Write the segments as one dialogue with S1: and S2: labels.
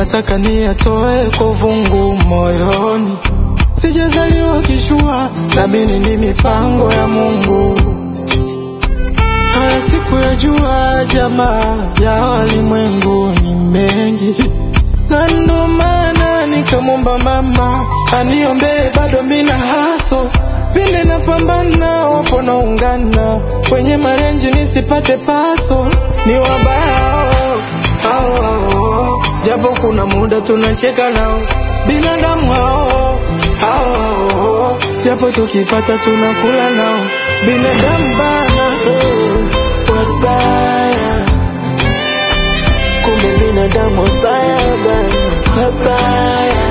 S1: nataka niyatoe kwa uvungu moyoni. Sijazaliwa kishua, naamini ni mipango ya Mungu. Haya siku ya jua, jamaa ya walimwengu ni mengi, na ndo maana nikamwomba mama aniombee, bado mina haso. Pinde na pambana, wapo na ungana kwenye marenji nisipate paso. Ni wabaya hao, japo kuna muda tunacheka nao. Binadamu hao, japo tukipata tunakula nao. Binadamu bana,
S2: wabaya, kumbe binadamu wabaya bana, wabaya,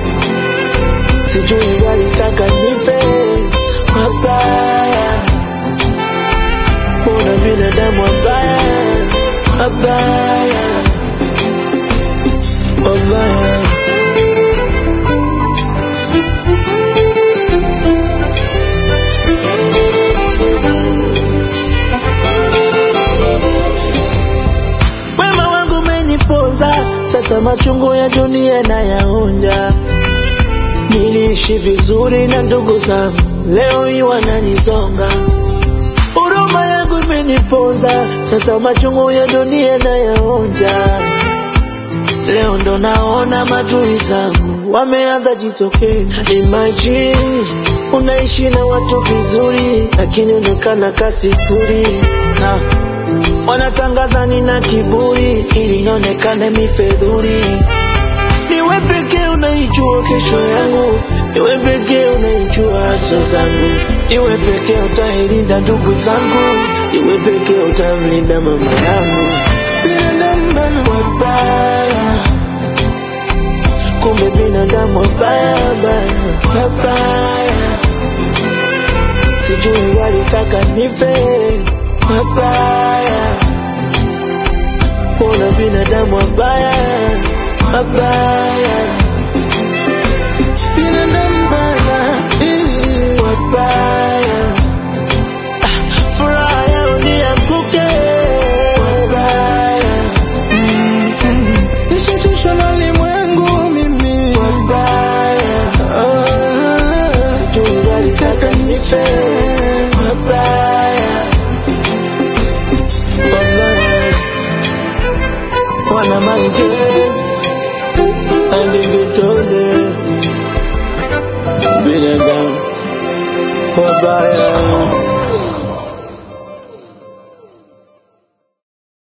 S2: sijui walitaka nife, wabaya, mbona binadamu wabaya, wabaya, wabaya. Wema wangu umeniponza, sasa machungu ya dunia nayaonja. Niliishi vizuri na ndugu zangu, leo hii wananizonga. Huruma yangu imeniponza, sasa machungu ya dunia nayaonja. Leo ndo naona maadui zangu wameanza jitokeza. Imagine unaishi na watu vizuri, lakini onekana kasifuri. Wanatangaza nina kiburi, ili nionekane mifedhuri. Niwe pekee unaijua kesho yangu, niwe pekee unaijua haso zangu, niwe pekee utailinda ndugu zangu, niwe pekee utamlinda mama yangu.
S1: binadamu bana,
S2: Wabaya, kumbe binadamu wabaya bana, wabaya, sijui walitaka nife, wabaya, mbona binadamu wabaya, wabaya,
S1: binadamu bana,
S2: wabaya, furaha yao nianguke, wabaya,
S1: nishachoshwa na ulimwengu mimi.
S2: wabaya, sijui walitaka nife, wabaya, wabaya, wana mange and vitoze binadamu.